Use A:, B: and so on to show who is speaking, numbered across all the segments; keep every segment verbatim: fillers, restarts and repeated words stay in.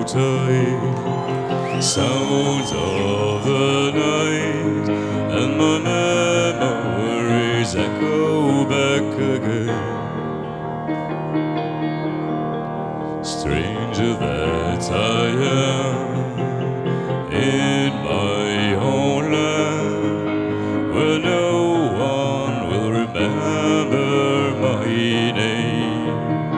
A: tide, sounds of the night, and my memories echo back again. Stranger that I am in my own land, where no one will remember my name.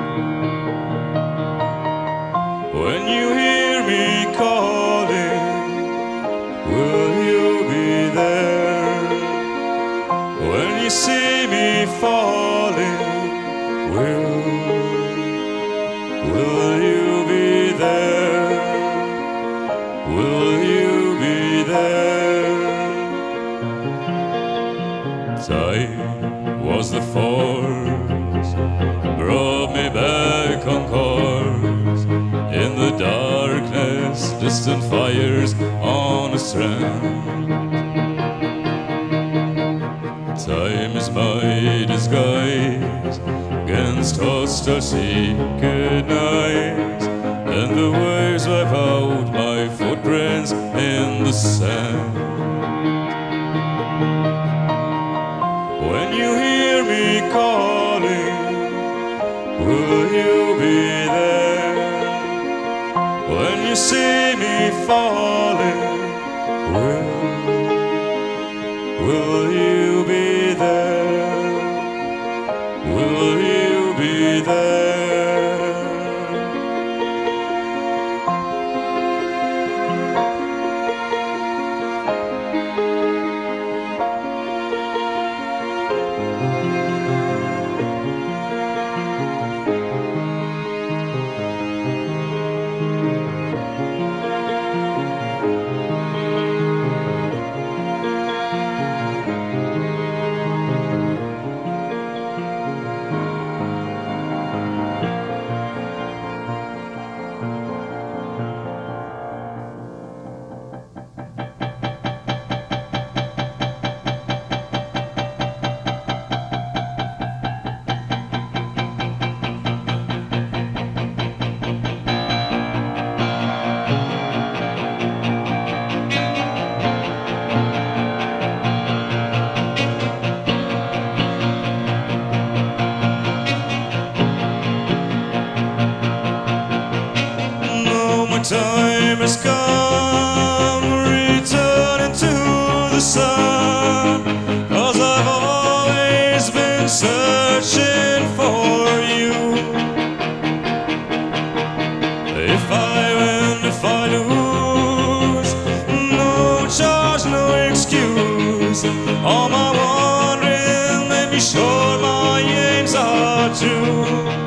A: When you hear me calling, will you be there? When you see me falling, will Will you be there? Will you be there? Time was the force, brought me back on course. In the darkness, distant fires on a strand. Time is my disguise against hostile secret nights, and the waves wipe out my footprints in the sand. When you hear me calling, will you be there? When you see me falling, will, will you be there? Will you be there? Time has come, returning to the sun, 'cause I've always been searching for you. If I win, if I lose, no charge, no excuse. All my wandering made me sure my aims are true.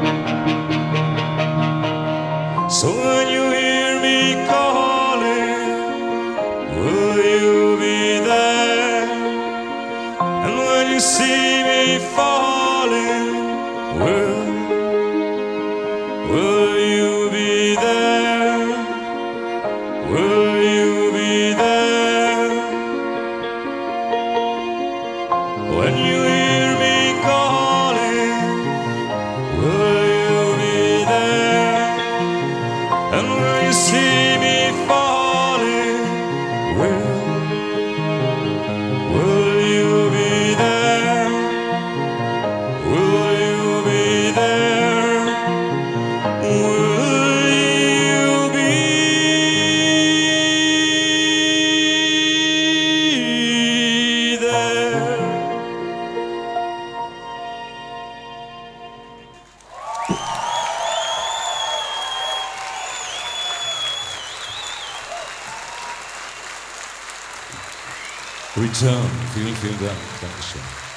A: So when you hear me calling, will you be there? And when you see me falling, will, will you be there? Will you be there? When you hear me calling, will you be there? And when you see me falling, will, will you be there? Will you be there? Will you be there?
B: Return. Vielen, vielen Dank. Dankeschön.